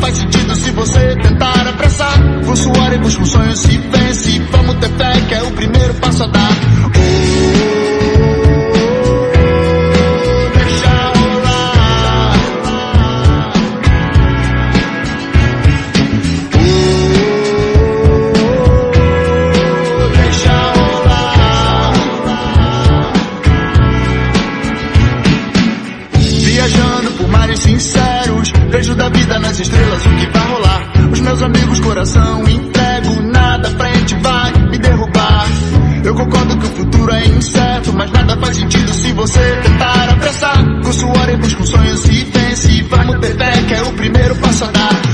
faz sentido se você tentar apressar. Pulsa o ar e busca um sonho, se vence. Vamos ter fé que é o primeiro passo a dar. Viajando por mares sinceros, vejo da vida nas estrelas o que vai rolar. Os meus amigos, coração entrego, nada frente vai me derrubar. Eu concordo que o futuro é incerto, mas nada faz sentido se você tentar apressar. Com suor e busca um sonho, se vence. Vamos ter fé que é o primeiro passo a dar.